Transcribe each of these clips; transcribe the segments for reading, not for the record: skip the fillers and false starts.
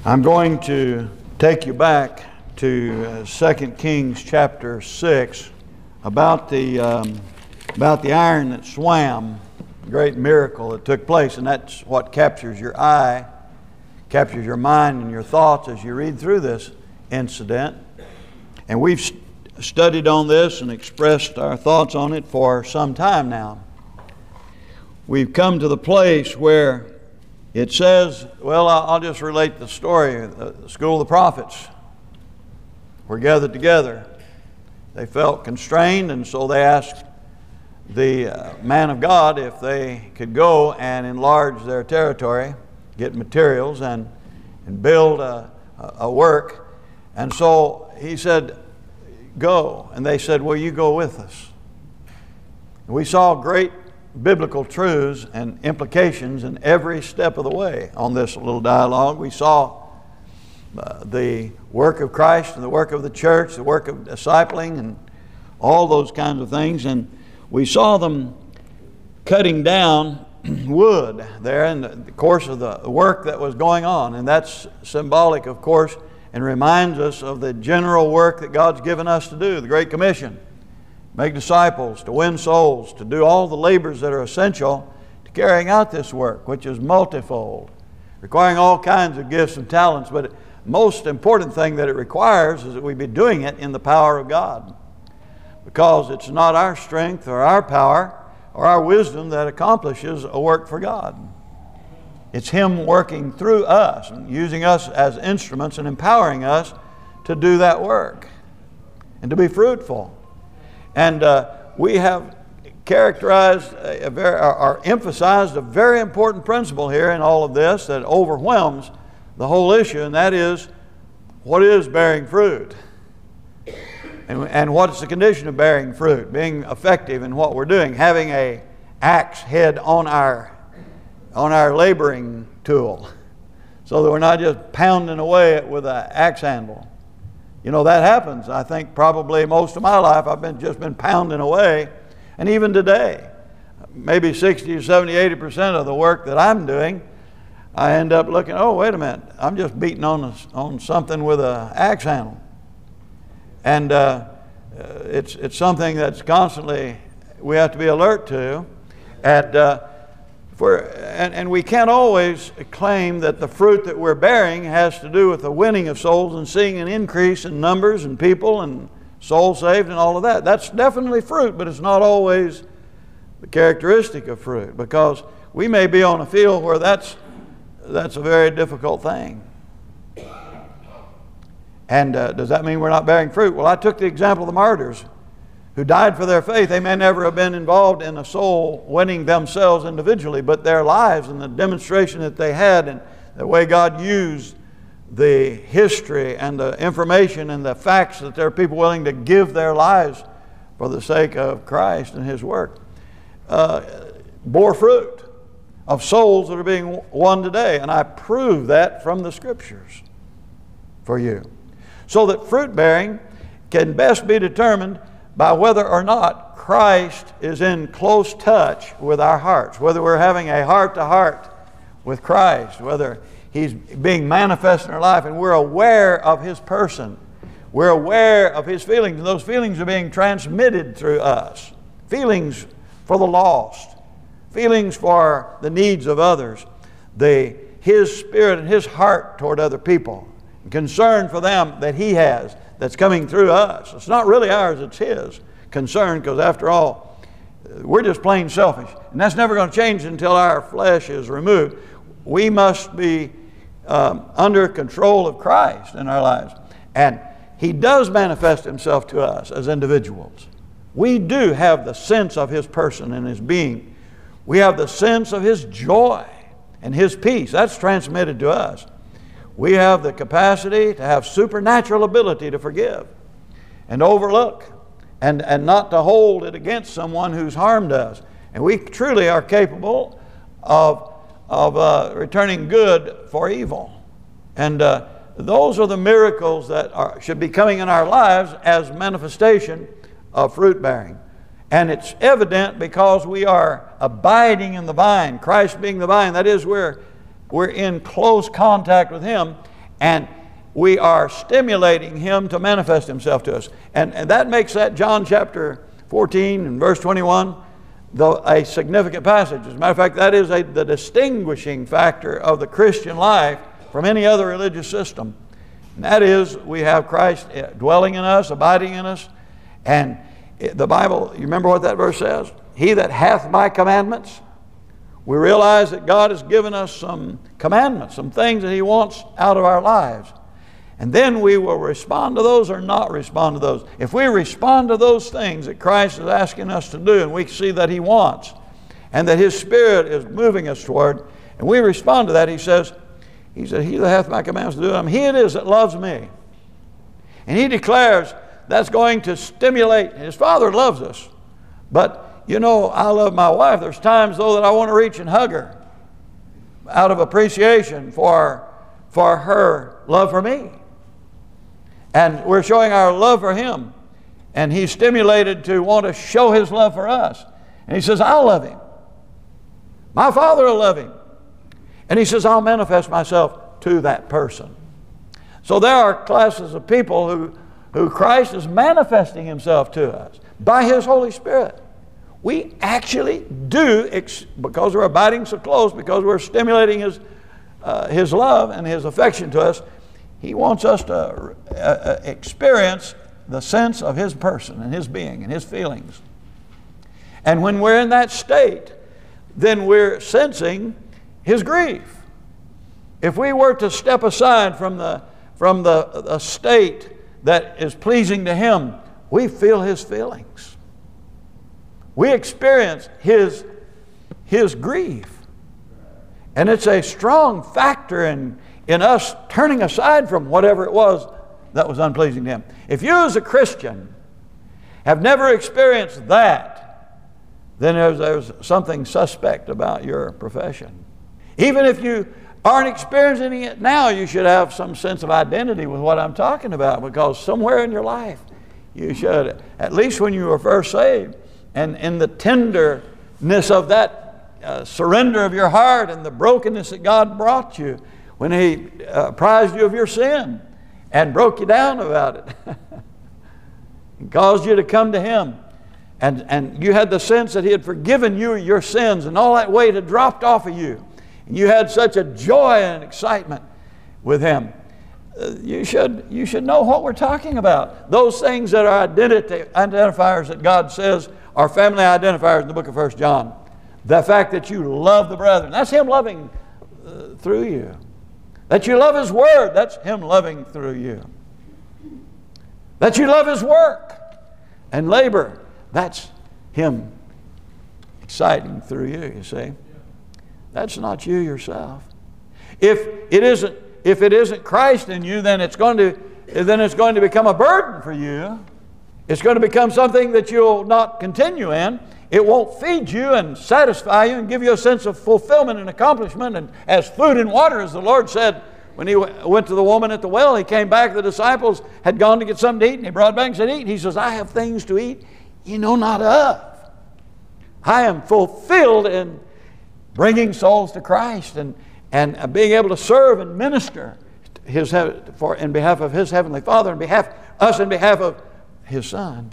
I'm going to take you back to 2 Kings chapter 6 about the iron that swam, the great miracle that took place, and that's what captures your eye, captures your mind and your thoughts as you read through this incident. And we've studied on this and expressed our thoughts on it for some time now. We've come to the place where it says, well, I'll just relate the story. The school of the prophets were gathered together. They felt constrained, and so they asked the man of God if they could go and enlarge their territory, get materials, and build a work. And so he said, go. And they said, well, you go with us. And we saw great biblical truths and implications in every step of the way on this little dialogue. We saw the work of Christ and the work of the church, the work of discipling and all those kinds of things. And we saw them cutting down wood there in the course of the work that was going on. And that's symbolic, of course, and reminds us of the general work that God's given us to do, the Great Commission. Make disciples, to win souls, to do all the labors that are essential to carrying out this work, which is multifold, requiring all kinds of gifts and talents. But the most important thing that it requires is that we be doing it in the power of God. Because it's not our strength or our power or our wisdom that accomplishes a work for God. It's Him working through us and using us as instruments and empowering us to do that work and to be fruitful. And we have characterized or emphasized a very important principle here in all of this that overwhelms the whole issue, and that is, what is bearing fruit? And what's the condition of bearing fruit? Being effective in what we're doing, having an axe head on our laboring tool, so that we're not just pounding away with an axe handle. You know, that happens. I think probably most of my life I've just been pounding away. And even today, maybe 60 or 70, 80% of the work that I'm doing, I end up looking, oh, wait a minute, I'm just beating on something with an axe handle. And it's something that's constantly we have to be alert to. And we can't always claim that the fruit that we're bearing has to do with the winning of souls and seeing an increase in numbers and people and souls saved and all of that. That's definitely fruit, but it's not always the characteristic of fruit, because we may be on a field where that's a very difficult thing. And does that mean we're not bearing fruit? Well, I took the example of the martyrs who died for their faith. They may never have been involved in a soul winning themselves individually, but their lives and the demonstration that they had and the way God used the history and the information and the facts that there are people willing to give their lives for the sake of Christ and His work, bore fruit of souls that are being won today. And I prove that from the Scriptures for you. So that fruit bearing can best be determined by whether or not Christ is in close touch with our hearts, whether we're having a heart-to-heart with Christ, whether He's being manifest in our life and we're aware of His person. We're aware of His feelings, and those feelings are being transmitted through us. Feelings for the lost, feelings for the needs of others, His spirit and His heart toward other people, and concern for them that He has, that's coming through us. It's not really ours, it's His concern, because after all, we're just plain selfish. And that's never going to change until our flesh is removed. We must be under control of Christ in our lives. And He does manifest Himself to us as individuals. We do have the sense of His person and His being. We have the sense of His joy and His peace. That's transmitted to us. We have the capacity to have supernatural ability to forgive and overlook and not to hold it against someone who's harmed us. And we truly are capable of returning good for evil. And those are the miracles that should be coming in our lives as manifestation of fruit bearing. And it's evident because we are abiding in the vine, Christ being the vine. That is, we're in close contact with Him, And we are stimulating Him to manifest Himself to us. And that makes that John chapter 14 and verse 21 a significant passage. As a matter of fact, that is the distinguishing factor of the Christian life from any other religious system. And that is, we have Christ dwelling in us, abiding in us. And the Bible, you remember what that verse says? He that hath my commandments. We realize that God has given us some commandments, some things that He wants out of our lives. And then we will respond to those or not respond to those. If we respond to those things that Christ is asking us to do, and we see that He wants, and that His Spirit is moving us toward, and we respond to that, He said, He that hath my commandments to do them, He it is that loves me. And He declares that's going to stimulate. His Father loves us. But, you know, I love my wife. There's times, though, that I want to reach and hug her out of appreciation for her love for me. And we're showing our love for Him. And He's stimulated to want to show His love for us. And He says, I'll love him. My Father will love him. And He says, I'll manifest myself to that person. So there are classes of people who Christ is manifesting Himself to us by His Holy Spirit. We actually do, because we're abiding so close, because we're stimulating His love and His affection to us, He wants us to experience the sense of His person and His being and His feelings. And when we're in that state, then we're sensing His grief. If we were to step aside from the state that is pleasing to Him, we feel His feelings. We experience His grief. And it's a strong factor in us turning aside from whatever it was that was unpleasing to Him. If you as a Christian have never experienced that, then there's something suspect about your profession. Even if you aren't experiencing it now, you should have some sense of identity with what I'm talking about, because somewhere in your life you should, at least when you were first saved, and in the tenderness of that surrender of your heart and the brokenness that God brought you when He apprised you of your sin and broke you down about it and caused you to come to Him, and you had the sense that He had forgiven you your sins and all that weight had dropped off of you, and you had such a joy and excitement with Him. You should know what we're talking about. Those things that are identifiers that God says are family identifiers in the book of 1 John. The fact that you love the brethren, that's Him loving through you. That you love His Word, that's Him loving through you. That you love His work and labor, that's Him exciting through you, you see. That's not you yourself. If it isn't Christ in you, then it's going to become a burden for you. It's going to become something that you'll not continue in. It won't feed you and satisfy you and give you a sense of fulfillment and accomplishment and as food and water, as the Lord said when He went to the woman at the well. He came back, the disciples had gone to get something to eat, and He brought back and said, eat. He says, I have things to eat you know not of. I am fulfilled in bringing souls to Christ and being able to serve and minister in behalf of His Heavenly Father, in behalf of His Son.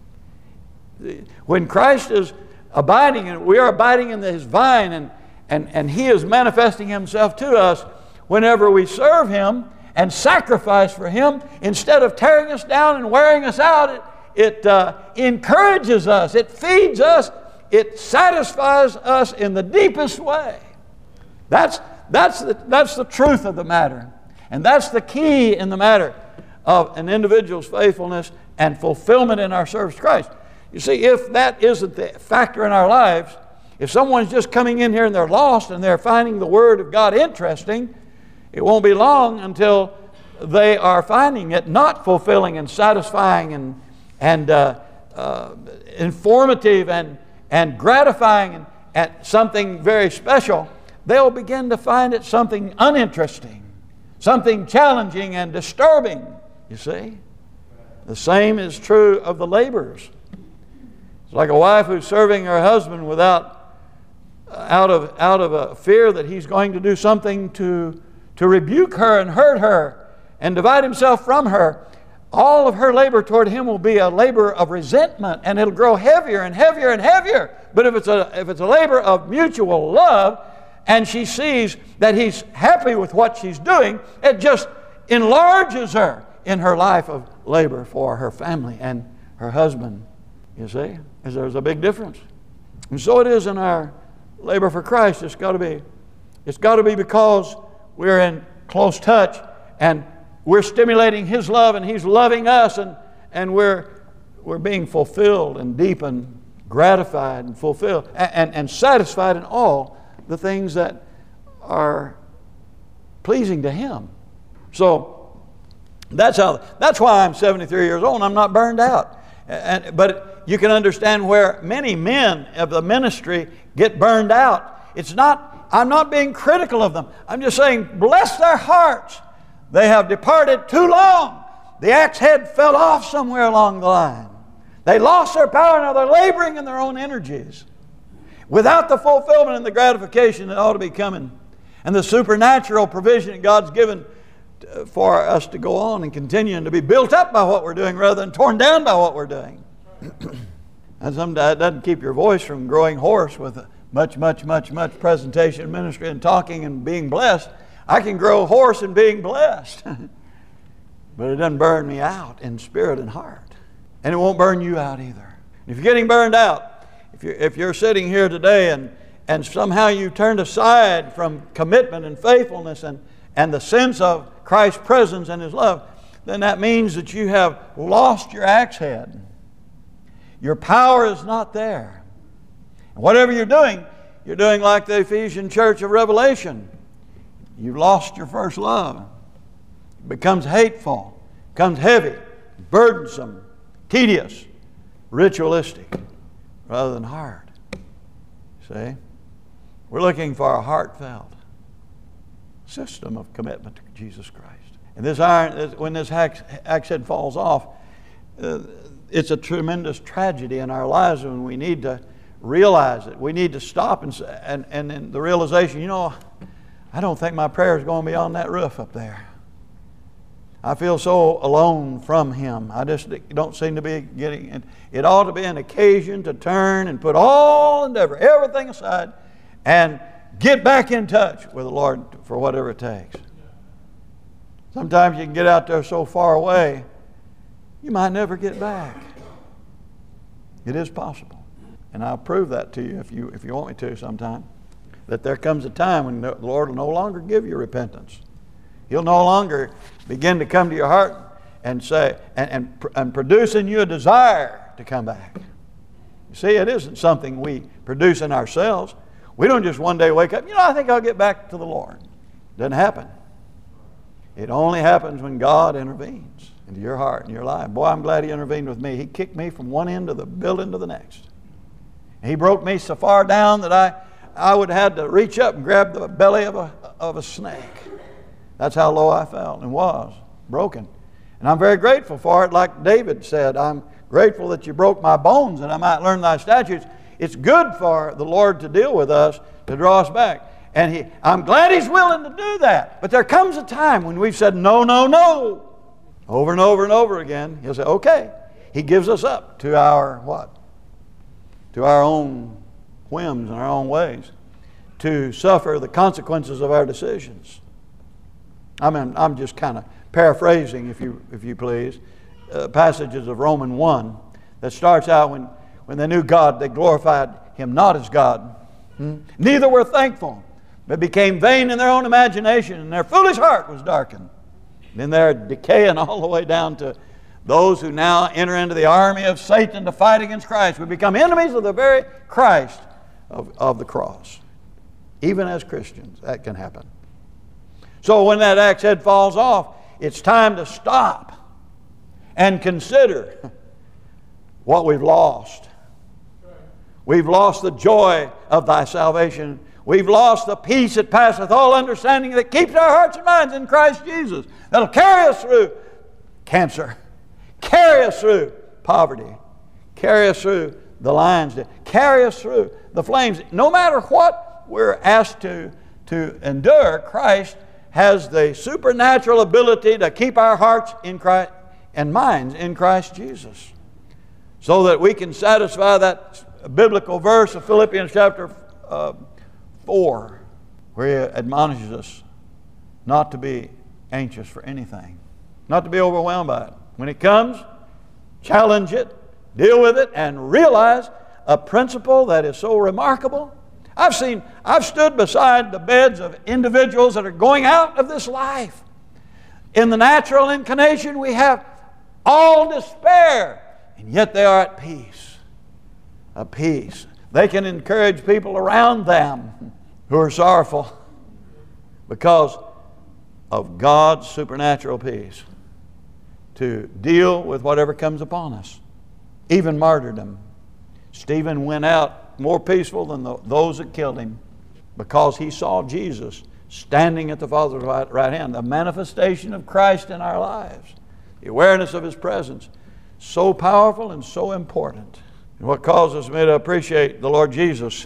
When Christ is abiding, and we are abiding in His vine, and He is manifesting Himself to us whenever we serve Him and sacrifice for Him, instead of tearing us down and wearing us out, it encourages us, it feeds us, it satisfies us in the deepest way. That's the truth of the matter. And that's the key in the matter of an individual's faithfulness and fulfillment in our service to Christ. You see, if that isn't the factor in our lives, if someone's just coming in here and they're lost and they're finding the Word of God interesting, it won't be long until they are finding it not fulfilling and satisfying and informative and gratifying and something very special. They'll begin to find it something uninteresting, something challenging and disturbing, you see. The same is true of the laborers. It's like a wife who's serving her husband out of a fear that he's going to do something to to rebuke her and hurt her and divide himself from her, all of her labor toward him will be a labor of resentment, and it'll grow heavier and heavier and heavier. But if it's a labor of mutual love, and she sees that he's happy with what she's doing, it just enlarges her in her life of labor for her family and her husband. You see, there's a big difference. And so it is in our labor for Christ. It's got to be because we're in close touch and we're stimulating His love and He's loving us, and we're being fulfilled and deepened, gratified and fulfilled and satisfied in all the things that are pleasing to Him. So that's why I'm 73 years old and I'm not burned out. But you can understand where many men of the ministry get burned out. I'm not being critical of them. I'm just saying, bless their hearts. They have departed too long. The axe head fell off somewhere along the line. They lost their power. Now they're laboring in their own energies without the fulfillment and the gratification that ought to be coming, and the supernatural provision that God's given for us to go on and continue and to be built up by what we're doing rather than torn down by what we're doing. And sometimes it doesn't keep your voice from growing hoarse with much presentation, ministry, and talking and being blessed. I can grow hoarse in being blessed. But it doesn't burn me out in spirit and heart. And it won't burn you out either. If you're getting burned out, if you're sitting here today and somehow you turned aside from commitment and faithfulness and the sense of Christ's presence and His love, then that means that you have lost your axe head. Your power is not there. And whatever you're doing like the Ephesian church of Revelation. You've lost your first love. It becomes hateful, becomes heavy, burdensome, tedious, ritualistic, rather than hard. See? We're looking for a heartfelt system of commitment to Jesus Christ. And when this axe head falls off, it's a tremendous tragedy in our lives, and we need to realize it. We need to stop and in the realization, I don't think my prayer is going beyond that roof up there. I feel so alone from Him. I just don't seem to be getting it. It ought to be an occasion to turn and put all endeavor, everything aside, and get back in touch with the Lord for whatever it takes. Sometimes you can get out there so far away, you might never get back. It is possible. And I'll prove that to you if you want me to sometime. That there comes a time when the Lord will no longer give you repentance. He'll no longer begin to come to your heart and say and produce in you a desire to come back. You see, it isn't something we produce in ourselves. We don't just one day wake up, I think I'll get back to the Lord. It doesn't happen. It only happens when God intervenes into your heart and your life. Boy, I'm glad He intervened with me. He kicked me from one end of the building to the next. He broke me so far down that I would have had to reach up and grab the belly of a snake. That's how low I felt and was, broken. And I'm very grateful for it. Like David said, I'm grateful that you broke my bones that I might learn thy statutes. It's good for the Lord to deal with us, to draw us back. And I'm glad He's willing to do that. But there comes a time when we've said no, no, no, over and over and over again. He'll say, okay. He gives us up to our what? To our own whims and our own ways, to suffer the consequences of our decisions. I'm just kind of paraphrasing, if you please, passages of Romans 1 that starts out when they knew God, they glorified Him not as God. Neither were thankful, but became vain in their own imagination, and their foolish heart was darkened. Then they're decaying all the way down to those who now enter into the army of Satan to fight against Christ. We become enemies of the very Christ of the cross. Even as Christians, that can happen. So when that axe head falls off, it's time to stop and consider what we've lost. We've lost the joy of thy salvation. We've lost the peace that passeth all understanding, that keeps our hearts and minds in Christ Jesus. That'll carry us through cancer, carry us through poverty, carry us through the lion's den, carry us through the flames. No matter what we're asked to endure, Christ has the supernatural ability to keep our hearts in Christ and minds in Christ Jesus, so that we can satisfy that biblical verse of Philippians chapter 4, where He admonishes us not to be anxious for anything, not to be overwhelmed by it. When it comes, challenge it, deal with it, and realize a principle that is so remarkable. I've stood beside the beds of individuals that are going out of this life. In the natural inclination, we have all despair, and yet they are at peace. At peace. They can encourage people around them who are sorrowful because of God's supernatural peace to deal with whatever comes upon us, even martyrdom. Stephen went out more peaceful than those that killed him, because he saw Jesus standing at the Father's right hand, the manifestation of Christ in our lives, the awareness of His presence, so powerful and so important. And what causes me to appreciate the Lord Jesus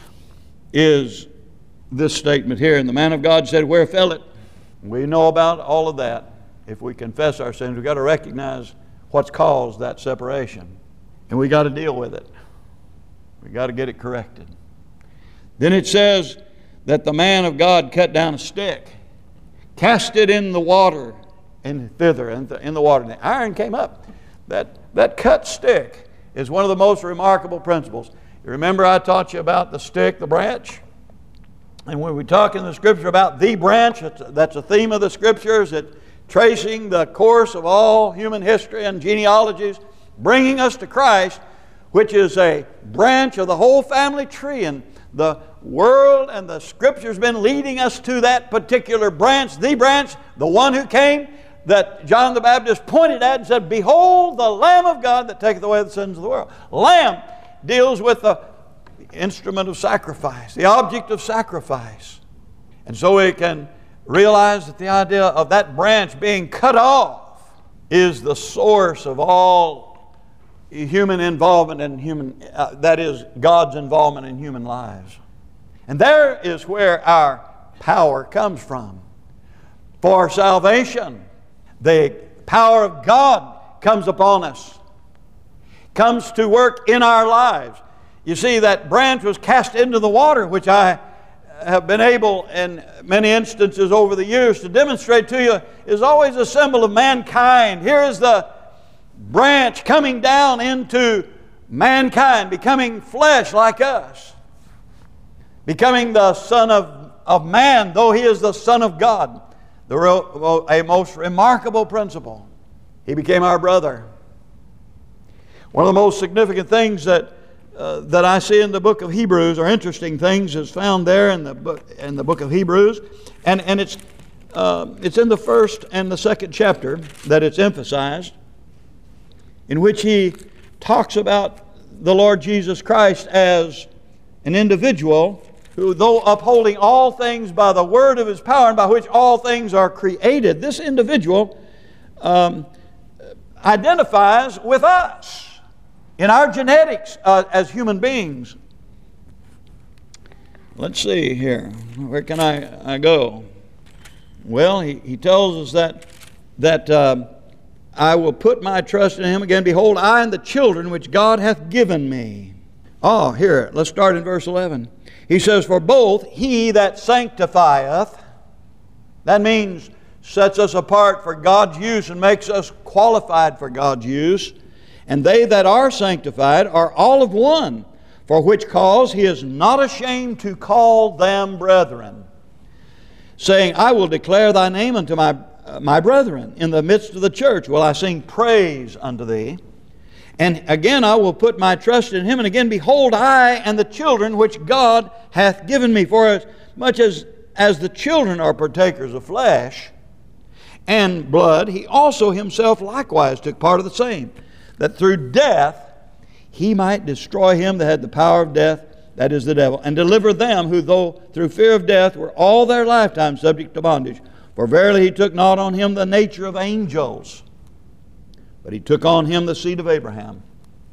is this statement here. And the man of God said, "Where fell it?" We know about all of that. If we confess our sins, we've got to recognize what's caused that separation. And we got to deal with it. We got to get it corrected. Then it says that the man of God cut down a stick, cast it in the water, and thither, in the water. And the iron came up. That cut stick is one of the most remarkable principles. You remember I taught you about the stick, the branch? And when we talk in the Scripture about the branch, that's a theme of the Scriptures, that tracing the course of all human history and genealogies, bringing us to Christ, which is a branch of the whole family tree. And the world and the Scripture's been leading us to that particular branch, the one who came, that John the Baptist pointed at and said, "Behold the Lamb of God that taketh away the sins of the world." Lamb deals with the instrument of sacrifice, the object of sacrifice. And so we can realize that the idea of that branch being cut off is the source of all human involvement in that is God's involvement in human lives. And there is where our power comes from. For salvation, the power of God comes upon us, comes to work in our lives. You see, that branch was cast into the water, which I have been able in many instances over the years to demonstrate to you is always a symbol of mankind. Here is the branch coming down into mankind, becoming flesh like us, becoming the Son of man, though He is the Son of God. A most remarkable principle. He became our brother. One of the most significant things that I see in the book of Hebrews, or interesting things, is found there in the book of Hebrews, and it's in the first and the second chapter that it's emphasized, in which he talks about the Lord Jesus Christ as an individual who, though upholding all things by the word of His power, and by which all things are created, this individual identifies with us in our genetics as human beings. Let's see here. Where can I go? Well, he tells us that I will put my trust in Him again. Behold, I and the children which God hath given me. Here, let's start in verse 11. He says, "For both He that sanctifieth," that means sets us apart for God's use and makes us qualified for God's use, "and they that are sanctified are all of one, for which cause He is not ashamed to call them brethren, saying, I will declare Thy name unto my brethren. In the midst of the church will I sing praise unto Thee. And again I will put my trust in Him. And again, behold, I and the children which God hath given me. For as much as the children are partakers of flesh and blood, He also Himself likewise took part of the same, that through death He might destroy him that had the power of death, that is the devil, and deliver them who, though through fear of death, were all their lifetime subject to bondage. For verily He took not on Him the nature of angels, but He took on Him the seed of Abraham.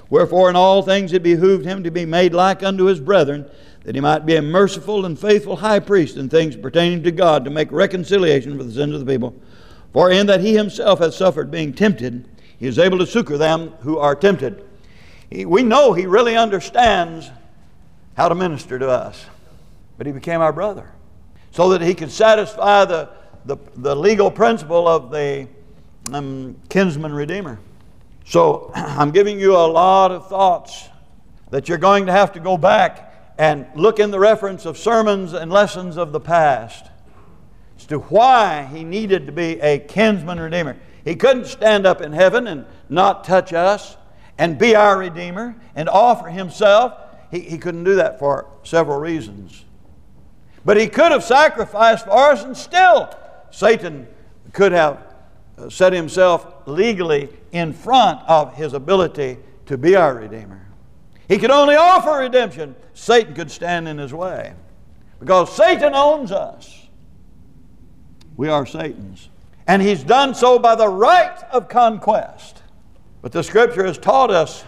Wherefore in all things it behooved him to be made like unto his brethren, that he might be a merciful and faithful high priest in things pertaining to God, to make reconciliation for the sins of the people. For in that he himself hath suffered being tempted, he is able to succor them who are tempted. We know he really understands how to minister to us. But he became our brother, so that he could satisfy the legal principle of the kinsman redeemer. So I'm giving you a lot of thoughts that you're going to have to go back and look in the reference of sermons and lessons of the past as to why he needed to be a kinsman redeemer. He couldn't stand up in heaven and not touch us and be our redeemer and offer himself. He couldn't do that for several reasons. But he could have sacrificed for us, and still Satan could have set himself legally in front of his ability to be our redeemer. He could only offer redemption. Satan could stand in his way, because Satan owns us. We are Satan's. And he's done so by the right of conquest. But the Scripture has taught us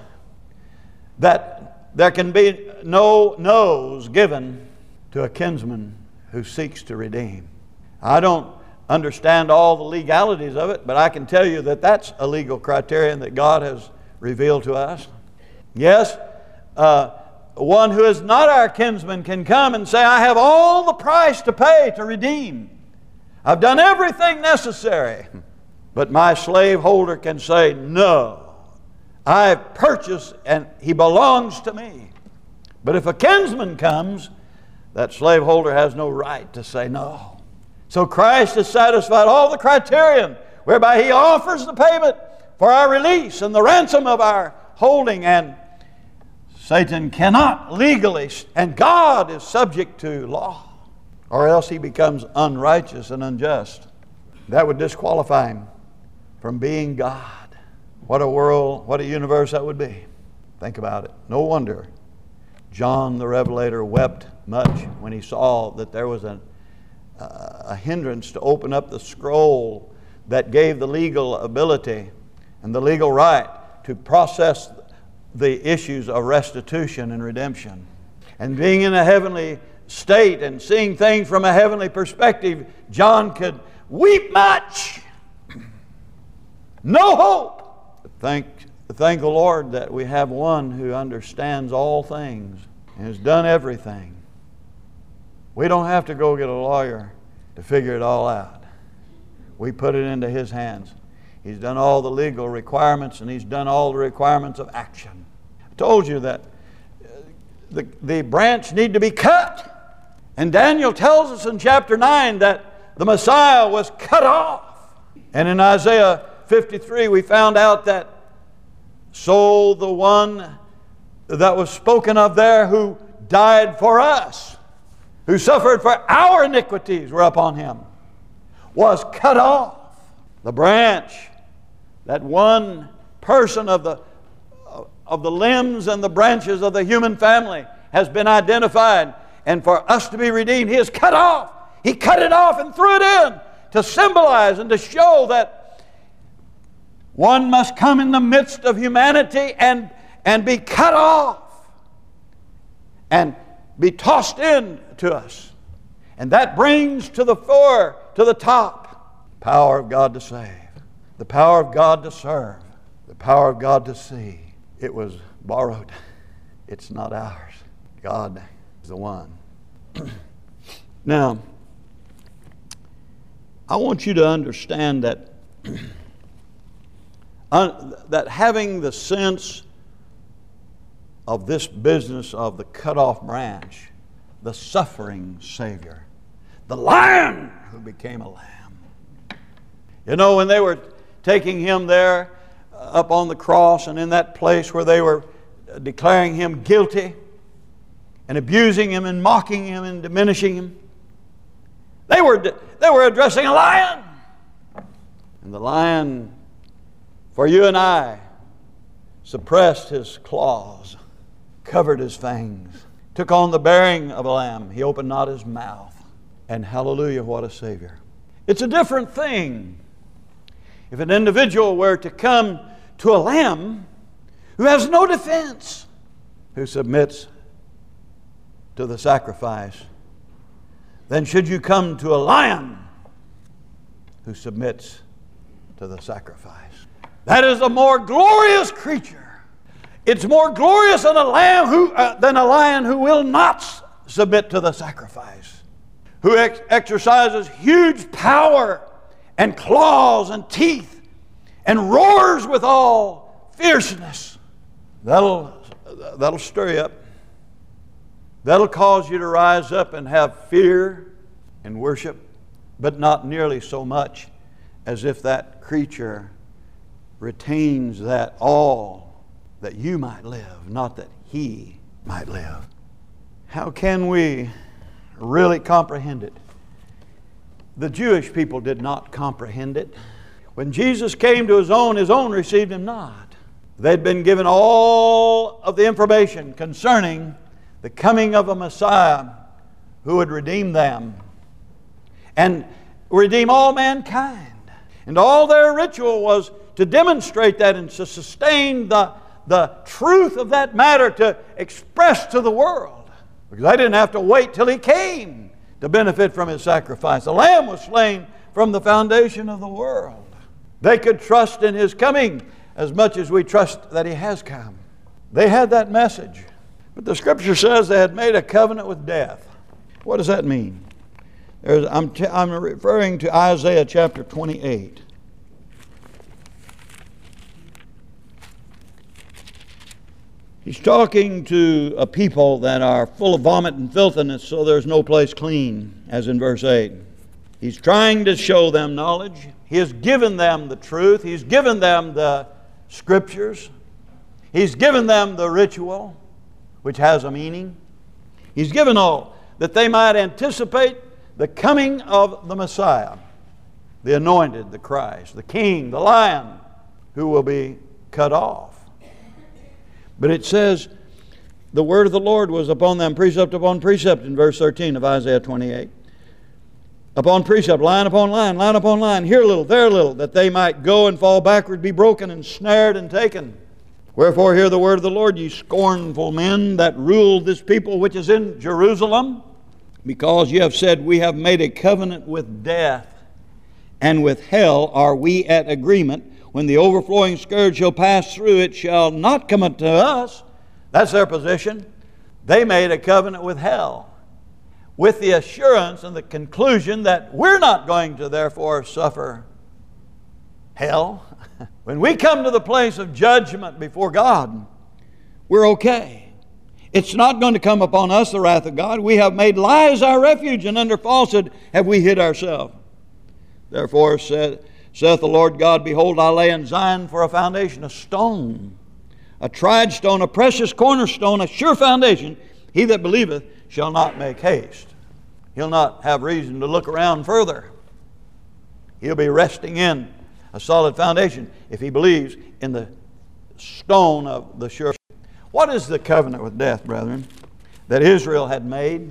that there can be no no's given to a kinsman who seeks to redeem. I don't understand all the legalities of it, but I can tell you that that's a legal criterion that God has revealed to us. Yes, one who is not our kinsman can come and say, I have all the price to pay to redeem. I've done everything necessary. But my slaveholder can say, no, I've purchased and he belongs to me. But if a kinsman comes, that slaveholder has no right to say no. So Christ has satisfied all the criterion whereby he offers the payment for our release and the ransom of our holding, and Satan cannot legally, and God is subject to law, or else he becomes unrighteous and unjust. That would disqualify him from being God. What a world, what a universe that would be. Think about it. No wonder John the Revelator wept much when he saw that there was a hindrance to open up the scroll that gave the legal ability and the legal right to process the issues of restitution and redemption. And being in a heavenly state and seeing things from a heavenly perspective, John could weep much. No hope. Thank the Lord that we have one who understands all things and has done everything. We don't have to go get a lawyer to figure it all out. We put it into his hands. He's done all the legal requirements, and he's done all the requirements of action. I told you that the branch need to be cut. And Daniel tells us in chapter 9 that the Messiah was cut off. And in Isaiah 53 we found out that so the one that was spoken of there, who died for us, who suffered for our iniquities were upon him, was cut off. The branch, that one person of the limbs and the branches of the human family, has been identified. And for us to be redeemed, he is cut off. He cut it off and threw it in to symbolize and to show that one must come in the midst of humanity and be cut off and be tossed in to us. And that brings to the fore, to the top, power of God to save, the power of God to serve, the power of God to see. It was borrowed. It's not ours. God is the one. Now, I want you to understand that that having the sense of this business of the cut-off branch, the suffering Savior, the Lion who became a lamb. You know, when they were taking him there up on the cross, and in that place where they were declaring him guilty and abusing him and mocking him and diminishing him, they were addressing a lion. And the lion, for you and I, suppressed his claws, covered his fangs, took on the bearing of a lamb. He opened not his mouth. And hallelujah, what a Savior. It's a different thing if an individual were to come to a lamb who has no defense, who submits to the sacrifice, then should you come to a lion who submits to the sacrifice. That is a more glorious creature. It's more glorious than a lion who will not submit to the sacrifice, who exercises huge power and claws and teeth and roars with all fierceness. That'll stir you up. That'll cause you to rise up and have fear and worship, but not nearly so much as if that creature retains that all that you might live, not that he might live. How can we really comprehend it? The Jewish people did not comprehend it. When Jesus came to his own received him not. They'd been given all of the information concerning the coming of a Messiah who would redeem them and redeem all mankind. And all their ritual was to demonstrate that and to sustain the truth of that matter to express to the world. Because they didn't have to wait till he came to benefit from his sacrifice. The Lamb was slain from the foundation of the world. They could trust in his coming as much as we trust that he has come. They had that message. But the Scripture says they had made a covenant with death. What does that mean? I'm referring to Isaiah chapter 28. He's talking to a people that are full of vomit and filthiness, so there's no place clean, as in verse 8. He's trying to show them knowledge. He has given them the truth. He's given them the Scriptures. He's given them the ritual, which has a meaning. He's given all that they might anticipate the coming of the Messiah, the anointed, the Christ, the King, the Lion, who will be cut off. But it says, the word of the Lord was upon them, precept upon precept, in verse 13 of Isaiah 28. Upon precept, line upon line, line upon line, here a little, there a little, that they might go and fall backward, be broken and snared and taken. Wherefore hear the word of the Lord, ye scornful men that rule this people which is in Jerusalem, because ye have said, we have made a covenant with death, and with hell are we at agreement. When the overflowing scourge shall pass through, it shall not come unto us. That's their position. They made a covenant with hell, with the assurance and the conclusion that we're not going to therefore suffer hell. When we come to the place of judgment before God, we're okay. It's not going to come upon us, the wrath of God. We have made lies our refuge, and under falsehood have we hid ourselves. Therefore saith the Lord God, behold, I lay in Zion for a foundation, a stone, a tried stone, a precious cornerstone, a sure foundation. He that believeth shall not make haste. He'll not have reason to look around further. He'll be resting in a solid foundation if he believes in the stone of the sure. What is the covenant with death, brethren, that Israel had made?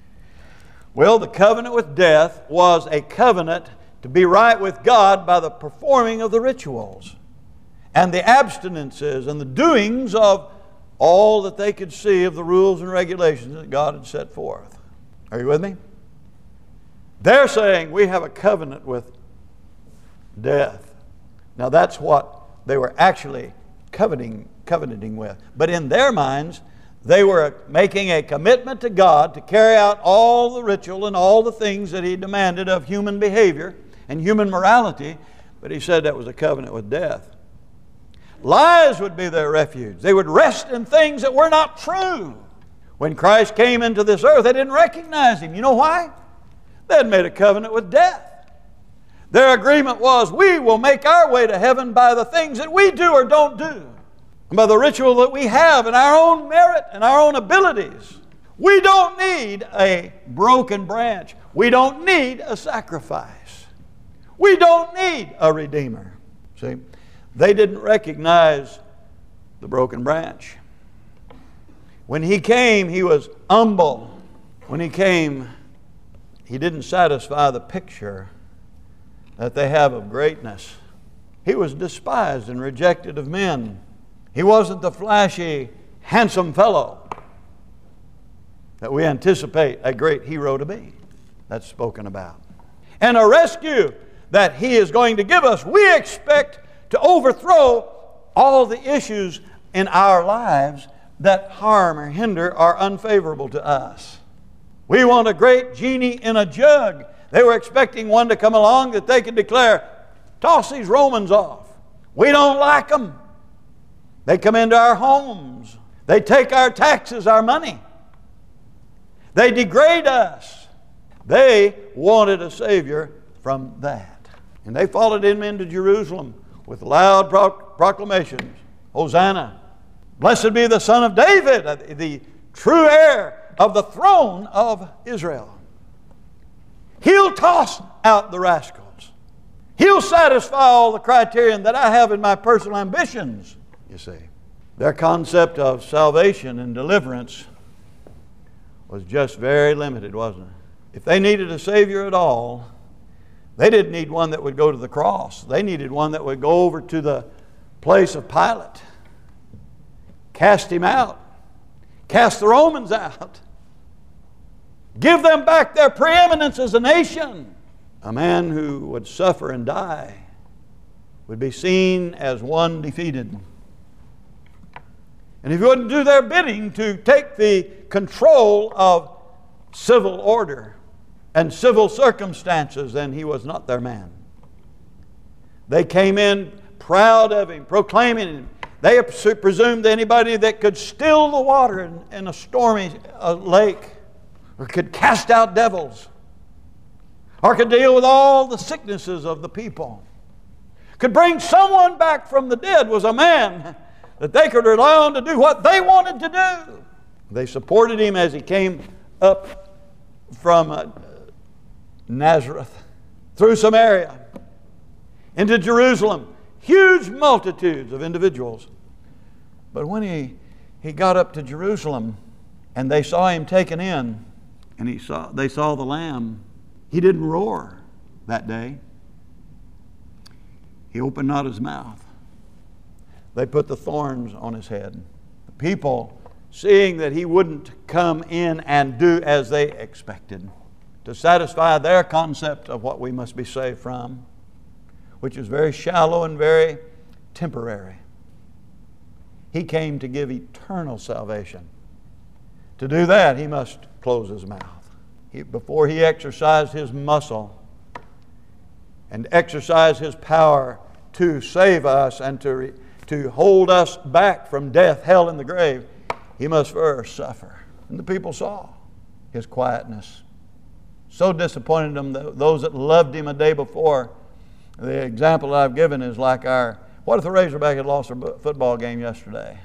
Well, the covenant with death was a covenant to be right with God by the performing of the rituals and the abstinences and the doings of all that they could see of the rules and regulations that God had set forth. Are you with me? They're saying we have a covenant with death. Now that's what they were actually covenanting with. But in their minds, they were making a commitment to God to carry out all the ritual and all the things that He demanded of human behavior and human morality, but He said that was a covenant with death. Lies would be their refuge. They would rest in things that were not true. When Christ came into this earth, they didn't recognize Him. You know why? They had made a covenant with death. Their agreement was, we will make our way to heaven by the things that we do or don't do, and by the ritual that we have in our own merit and our own abilities. We don't need a broken branch. We don't need a sacrifice. We don't need a redeemer. See, they didn't recognize the broken branch. When He came, He was humble. When He came, He didn't satisfy the picture that they have of greatness. He was despised and rejected of men. He wasn't the flashy, handsome fellow that we anticipate a great hero to be. That's spoken about. And a rescue that He is going to give us, we expect to overthrow all the issues in our lives that harm or hinder or unfavorable to us. We want a great genie in a jug. They were expecting one to come along that they could declare, toss these Romans off. We don't like them. They come into our homes. They take our taxes, our money. They degrade us. They wanted a Savior from that. And they followed Him into Jerusalem with loud proclamations. Hosanna. Blessed be the Son of David, the true heir of the throne of Israel. He'll toss out the rascals. He'll satisfy all the criterion that I have in my personal ambitions, you see. Their concept of salvation and deliverance was just very limited, wasn't it? If they needed a Savior at all, they didn't need one that would go to the cross. They needed one that would go over to the place of Pilate, cast him out, cast the Romans out, give them back their preeminence as a nation. A man who would suffer and die would be seen as one defeated. And if he wouldn't do their bidding to take the control of civil order and civil circumstances, then he was not their man. They came in proud of him, proclaiming him. They presumed anybody that could still the water in a stormy lake, or could cast out devils, or could deal with all the sicknesses of the people, could bring someone back from the dead, was a man that they could rely on to do what they wanted to do. They supported him as he came up from Nazareth, through Samaria, into Jerusalem. Huge multitudes of individuals. But when he got up to Jerusalem and they saw him taken in, and they saw the Lamb, he didn't roar that day. He opened not his mouth. They put the thorns on his head. The people, seeing that he wouldn't come in and do as they expected, to satisfy their concept of what we must be saved from, which is very shallow and very temporary. He came to give eternal salvation. To do that, he must close his mouth. Before he exercised his muscle and exercised his power to save us and to hold us back from death, hell, and the grave, he must first suffer. And the people saw his quietness. So disappointed them, those that loved him a day before. The example I've given is like what if the Razorback had lost their football game yesterday?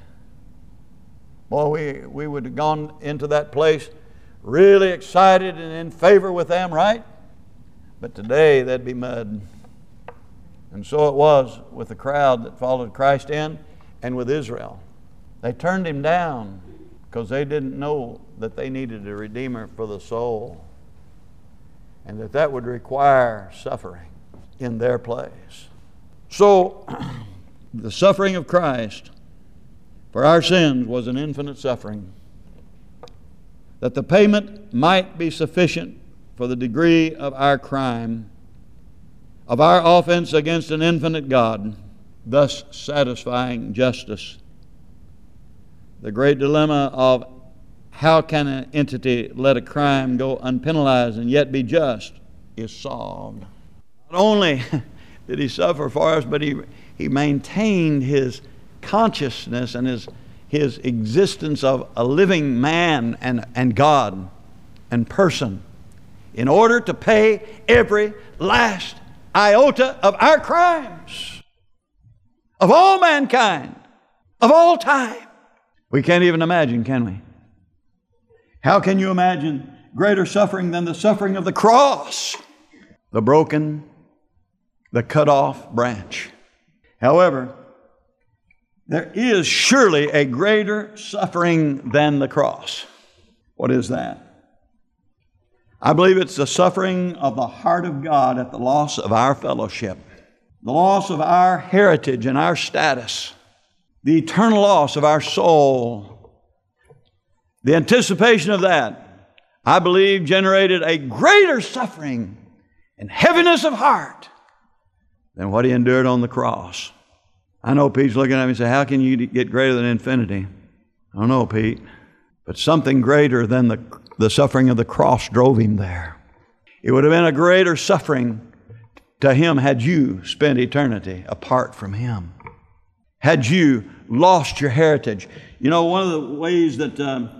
Boy, we would have gone into that place really excited and in favor with them, right? But today they'd be mud. And so it was with the crowd that followed Christ in and with Israel. They turned him down because they didn't know that they needed a Redeemer for the soul, and that would require suffering in their place. So, the suffering of Christ for our sins was an infinite suffering, that the payment might be sufficient for the degree of our crime, of our offense against an infinite God, thus satisfying justice. The great dilemma of how can an entity let a crime go unpenalized and yet be just is solved. Not only did he suffer for us, but he maintained his consciousness and his existence of a living man and God and person in order to pay every last iota of our crimes, of all mankind, of all time. We can't even imagine, can we? How can you imagine greater suffering than the suffering of the cross? The broken, the cut off branch. However, there is surely a greater suffering than the cross. What is that? I believe it's the suffering of the heart of God at the loss of our fellowship, the loss of our heritage and our status, the eternal loss of our soul, the anticipation of that, I believe, generated a greater suffering and heaviness of heart than what he endured on the cross. I know Pete's looking at me and saying, how can you get greater than infinity? I don't know, Pete. But something greater than the suffering of the cross drove him there. It would have been a greater suffering to him had you spent eternity apart from him. Had you lost your heritage. You know, one of the ways that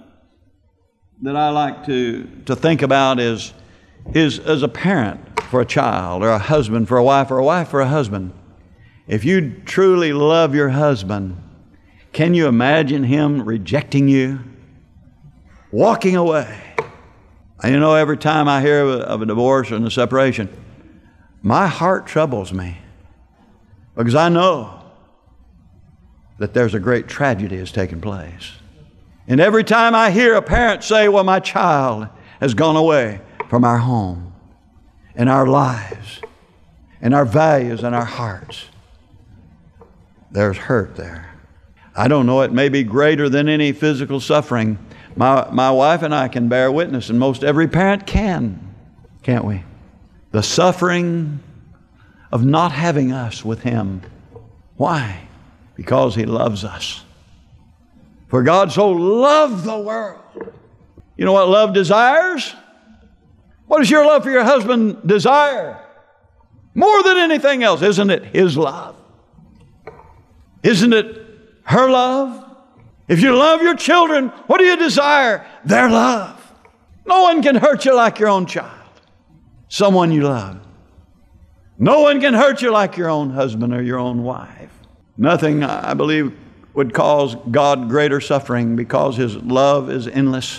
I like to think about is as a parent for a child, or a husband for a wife, or a wife for a husband. If you truly love your husband, can you imagine him rejecting you? Walking away. And you know, every time I hear of a divorce and a separation, my heart troubles me. Because I know that there's a great tragedy has taken place. And every time I hear a parent say, well, my child has gone away from our home and our lives and our values and our hearts, there's hurt there. I don't know, it may be greater than any physical suffering. My wife and I can bear witness, and most every parent can, can't we? The suffering of not having us with Him. Why? Because He loves us. For God so loved the world. You know what love desires? What does your love for your husband desire? More than anything else, isn't it His love? Isn't it her love? If you love your children, what do you desire? Their love. No one can hurt you like your own child, someone you love. No one can hurt you like your own husband or your own wife. Nothing, I believe, would cause God greater suffering, because His love is endless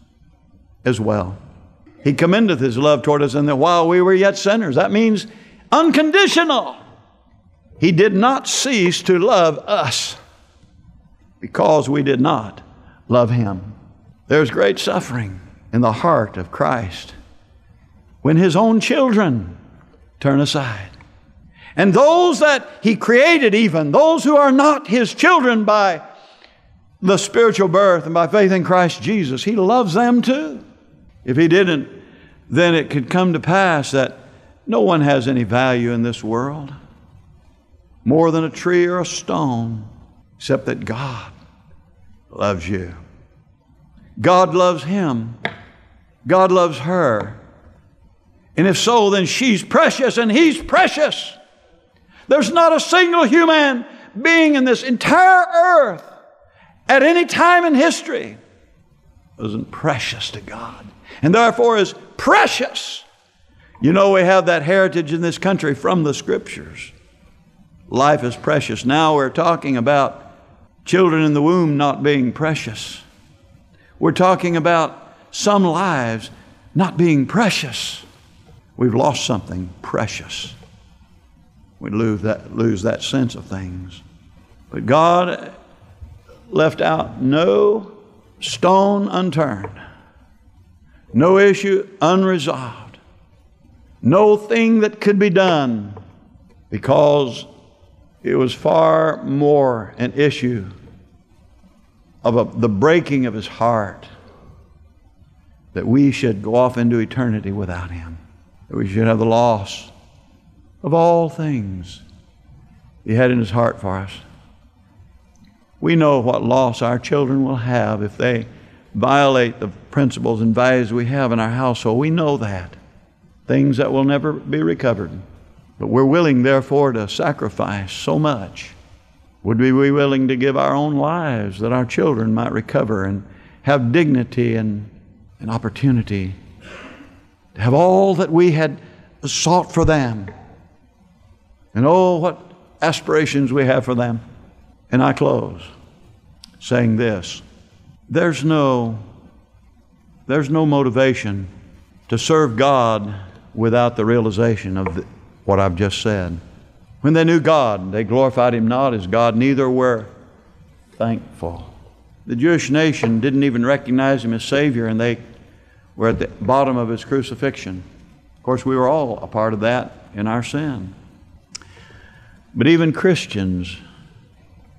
as well. He commendeth His love toward us, and that while we were yet sinners, that means unconditional. He did not cease to love us because we did not love Him. There's great suffering in the heart of Christ when His own children turn aside. And those that He created, even those who are not His children by the spiritual birth and by faith in Christ Jesus, He loves them too. If He didn't, then it could come to pass that no one has any value in this world more than a tree or a stone, except that God loves you. God loves him. God loves her. And if so, then she's precious and he's precious. There's not a single human being in this entire earth at any time in history wasn't precious to God, and therefore is precious. You know, we have that heritage in this country from the Scriptures. Life is precious. Now we're talking about children in the womb not being precious. We're talking about some lives not being precious. We've lost something precious. We lose that sense of things. But God left out no stone unturned, no issue unresolved, no thing that could be done, because it was far more an issue of the breaking of His heart, that we should go off into eternity without Him, that we should have the loss of all things He had in His heart for us. We know what loss our children will have if they violate the principles and values we have in our household. We know that. Things that will never be recovered. But we're willing, therefore, to sacrifice so much. Would we be willing to give our own lives that our children might recover and have dignity and an opportunity to have all that we had sought for them? And oh, what aspirations we have for them. And I close saying this: there's no motivation to serve God without the realization of what I've just said. When they knew God, they glorified Him not as God, neither were thankful. The Jewish nation didn't even recognize Him as Savior, and they were at the bottom of His crucifixion. Of course, we were all a part of that in our sin. But even Christians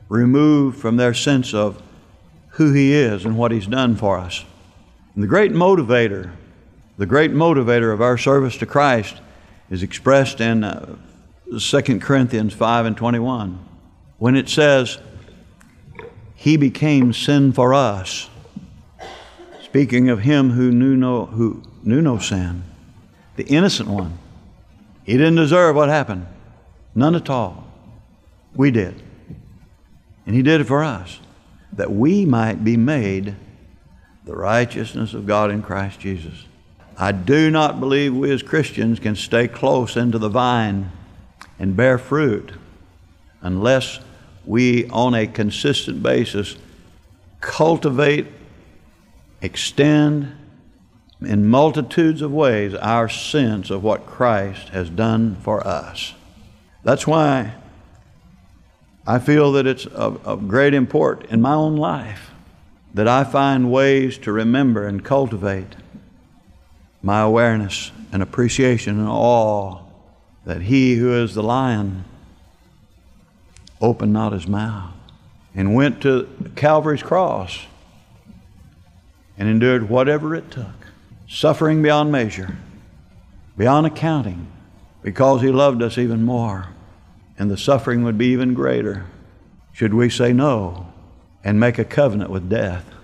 removed from their sense of who He is and what He's done for us. And the great motivator of our service to Christ is expressed in 2 Corinthians 5:21, when it says, He became sin for us. Speaking of Him who knew no sin, the innocent one. He didn't deserve what happened. None at all. We did. And He did it for us, that we might be made the righteousness of God in Christ Jesus. I do not believe we as Christians can stay close into the vine and bear fruit unless we, on a consistent basis, cultivate, extend in multitudes of ways our sense of what Christ has done for us. That's why I feel that it's of great import in my own life that I find ways to remember and cultivate my awareness and appreciation and awe that He who is the Lion opened not His mouth and went to Calvary's cross and endured whatever it took, suffering beyond measure, beyond accounting, because He loved us even more. And the suffering would be even greater should we say no and make a covenant with death.